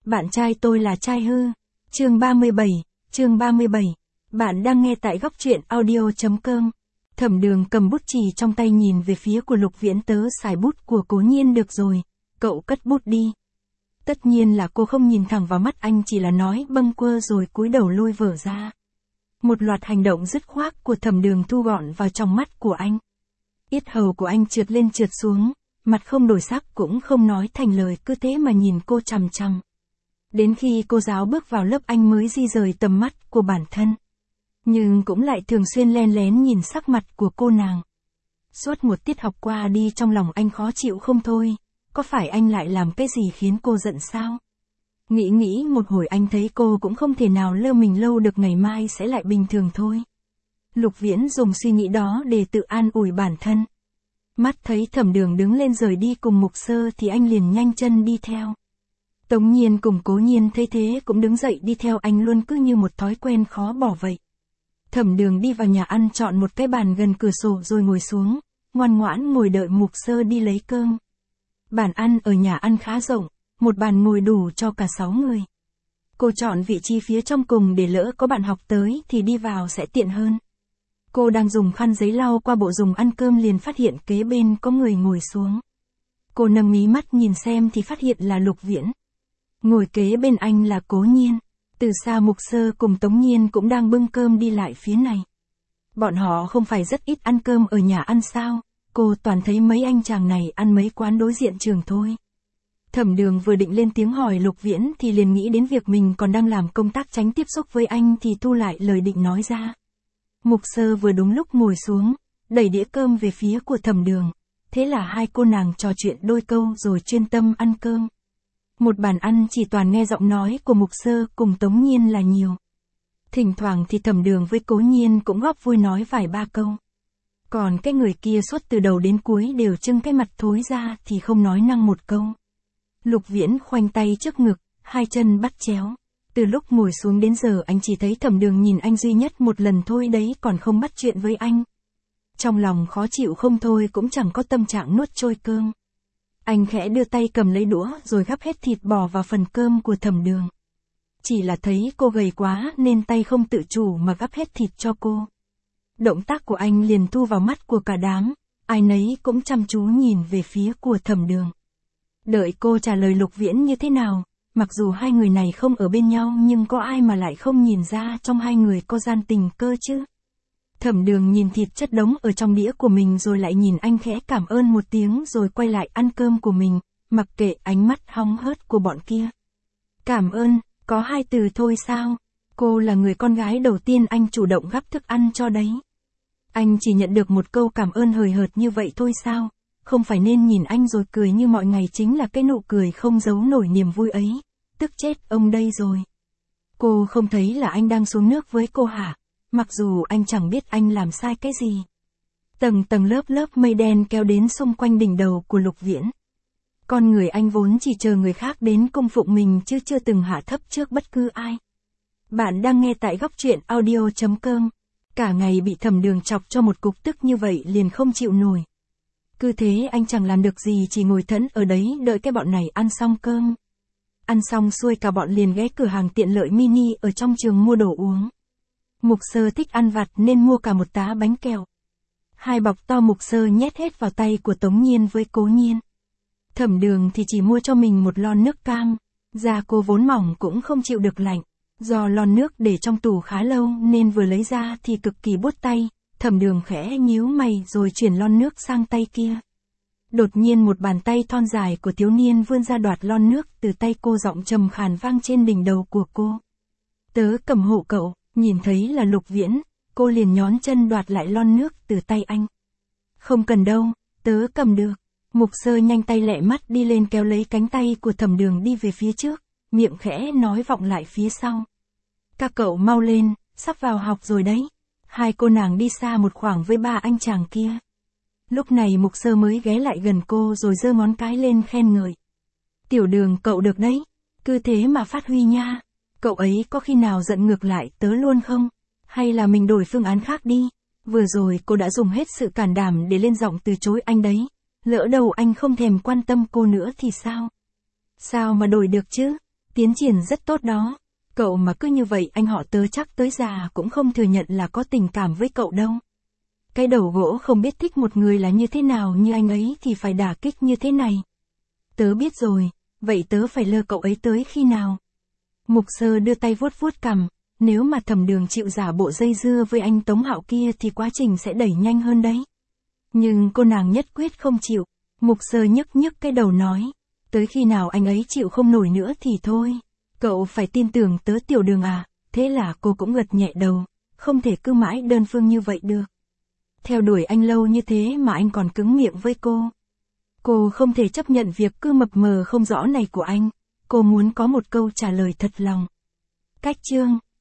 Bạn trai tôi là trai hư. Chương 37, chương 37. Bạn đang nghe tại góc truyện audio.com. Thẩm Đường cầm bút chì trong tay nhìn về phía của Lục Viễn. Tớ xài bút của Cố Nhiên được rồi, cậu cất bút đi. Tất nhiên là cô không nhìn thẳng vào mắt anh, chỉ là nói bâng quơ rồi cúi đầu lôi vở ra. Một loạt hành động dứt khoát của Thẩm Đường thu gọn vào trong mắt của anh. Yết hầu của anh trượt lên trượt xuống, mặt không đổi sắc cũng không nói thành lời, cứ thế mà nhìn cô chằm chằm. Đến khi cô giáo bước vào lớp anh mới di rời tầm mắt của bản thân. Nhưng cũng lại thường xuyên len lén nhìn sắc mặt của cô nàng. Suốt một tiết học qua đi trong lòng anh khó chịu không thôi. Có phải anh lại làm cái gì khiến cô giận sao? Nghĩ một hồi anh thấy cô cũng không thể nào lơ mình lâu được, ngày mai sẽ lại bình thường thôi. Lục Viễn dùng suy nghĩ đó để tự an ủi bản thân. Mắt thấy Thẩm Đường đứng lên rời đi cùng Mục Sơ thì anh liền nhanh chân đi theo. Tống Nhiên cùng Cố Nhiên thấy thế cũng đứng dậy đi theo anh luôn, cứ như một thói quen khó bỏ vậy. Thẩm Đường đi vào nhà ăn, chọn một cái bàn gần cửa sổ rồi ngồi xuống, ngoan ngoãn ngồi đợi Mục Sơ đi lấy cơm. Bàn ăn ở nhà ăn khá rộng, một bàn ngồi đủ cho cả 6 người. Cô chọn vị trí phía trong cùng để lỡ có bạn học tới thì đi vào sẽ tiện hơn. Cô đang dùng khăn giấy lau qua bộ dùng ăn cơm liền phát hiện kế bên có người ngồi xuống. Cô nâng mí mắt nhìn xem thì phát hiện là Lục Viễn. Ngồi kế bên anh là Cố Nhiên. Từ xa Mục Sơ cùng Tống Nhiên cũng đang bưng cơm đi lại phía này. Bọn họ không phải rất ít ăn cơm ở nhà ăn sao? Cô toàn thấy mấy anh chàng này ăn mấy quán đối diện trường thôi. Thẩm Đường vừa định lên tiếng hỏi Lục Viễn thì liền nghĩ đến việc mình còn đang làm công tác tránh tiếp xúc với anh thì thu lại lời định nói ra. Mục Sơ vừa đúng lúc ngồi xuống, đẩy đĩa cơm về phía của Thẩm Đường. Thế là hai cô nàng trò chuyện đôi câu rồi chuyên tâm ăn cơm. Một bàn ăn chỉ toàn nghe giọng nói của Mục Sơ cùng Tống Nhiên là nhiều. Thỉnh thoảng thì Thẩm Đường với Cố Nhiên cũng góp vui nói vài ba câu. Còn cái người kia suốt từ đầu đến cuối đều trưng cái mặt thối ra thì không nói năng một câu. Lục Viễn khoanh tay trước ngực, hai chân bắt chéo. Từ lúc ngồi xuống đến giờ anh chỉ thấy Thẩm Đường nhìn anh duy nhất một lần thôi đấy, còn không bắt chuyện với anh. Trong lòng khó chịu không thôi cũng chẳng có tâm trạng nuốt trôi cơm. Anh khẽ đưa tay cầm lấy đũa rồi gắp hết thịt bò vào phần cơm của Thẩm Đường. Chỉ là thấy cô gầy quá nên tay không tự chủ mà gắp hết thịt cho cô. Động tác của anh liền thu vào mắt của cả đám, ai nấy cũng chăm chú nhìn về phía của Thẩm Đường. Đợi cô trả lời Lục Viễn như thế nào, mặc dù hai người này không ở bên nhau nhưng có ai mà lại không nhìn ra trong hai người có gian tình cơ chứ. Thẩm Đường nhìn thịt chất đống ở trong đĩa của mình rồi lại nhìn anh khẽ cảm ơn một tiếng rồi quay lại ăn cơm của mình, mặc kệ ánh mắt hóng hớt của bọn kia. Cảm ơn, có 2 từ thôi sao? Cô là người con gái đầu tiên anh chủ động gắp thức ăn cho đấy. Anh chỉ nhận được một câu cảm ơn hời hợt như vậy thôi sao? Không phải nên nhìn anh rồi cười như mọi ngày chính là cái nụ cười không giấu nổi niềm vui ấy. Tức chết ông đây rồi. Cô không thấy là anh đang xuống nước với cô hả? Mặc dù anh chẳng biết anh làm sai cái gì. Tầng tầng lớp mây đen kéo đến xung quanh đỉnh đầu của Lục Viễn. Con người anh vốn chỉ chờ người khác đến cung phụng mình chứ chưa từng hạ thấp trước bất cứ ai. Bạn đang nghe tại góc truyện audio.com. Cả ngày bị Thẩm Đường chọc cho một cục tức như vậy liền không chịu nổi. Cứ thế anh chẳng làm được gì, chỉ ngồi thẫn ở đấy đợi cái bọn này ăn xong cơm. Ăn xong xuôi cả bọn liền ghé cửa hàng tiện lợi mini ở trong trường mua đồ uống. Mục Sơ thích ăn vặt nên mua cả một tá bánh kẹo. 2 bọc to Mục Sơ nhét hết vào tay của Tống Nhiên với Cố Nhiên. Thẩm Đường thì chỉ mua cho mình một lon nước cam. Da cô vốn mỏng cũng không chịu được lạnh. Do lon nước để trong tủ khá lâu nên vừa lấy ra thì cực kỳ buốt tay. Thẩm Đường khẽ nhíu mày rồi chuyển lon nước sang tay kia. Đột nhiên một bàn tay thon dài của thiếu niên vươn ra đoạt lon nước từ tay cô, giọng trầm khàn vang trên đỉnh đầu của cô. Tớ cầm hộ cậu. Nhìn thấy là Lục Viễn, cô liền nhón chân đoạt lại lon nước từ tay anh. Không cần đâu, tớ cầm được. Mục Sơ nhanh tay lẹ mắt đi lên kéo lấy cánh tay của Thẩm Đường đi về phía trước, miệng khẽ nói vọng lại phía sau. Các cậu mau lên, sắp vào học rồi đấy. 2 cô nàng đi xa một khoảng với 3 anh chàng kia. Lúc này Mục Sơ mới ghé lại gần cô rồi giơ ngón cái lên khen ngợi. Tiểu Đường cậu được đấy, cứ thế mà phát huy nha. Cậu ấy có khi nào giận ngược lại tớ luôn không? Hay là mình đổi phương án khác đi? Vừa rồi cô đã dùng hết sự can đảm để lên giọng từ chối anh đấy. Lỡ đâu anh không thèm quan tâm cô nữa thì sao? Sao mà đổi được chứ? Tiến triển rất tốt đó. Cậu mà cứ như vậy anh họ tớ chắc tới già cũng không thừa nhận là có tình cảm với cậu đâu. Cái đầu gỗ không biết thích một người là như thế nào như anh ấy thì phải đả kích như thế này. Tớ biết rồi, vậy tớ phải lơ cậu ấy tới khi nào? Mục Sơ đưa tay vuốt vuốt cằm, nếu mà Thẩm Đường chịu giả bộ dây dưa với anh Tống Hạo kia thì quá trình sẽ đẩy nhanh hơn đấy. Nhưng cô nàng nhất quyết không chịu. Mục Sơ nhức nhức cái đầu nói, tới khi nào anh ấy chịu không nổi nữa thì thôi. Cậu phải tin tưởng tớ Tiểu Đường à. Thế là cô cũng gật nhẹ đầu, không thể cứ mãi đơn phương như vậy được. Theo đuổi anh lâu như thế mà anh còn cứng miệng với cô. Cô không thể chấp nhận việc cứ mập mờ không rõ này của anh. Cô muốn có một câu trả lời thật lòng. Cách chương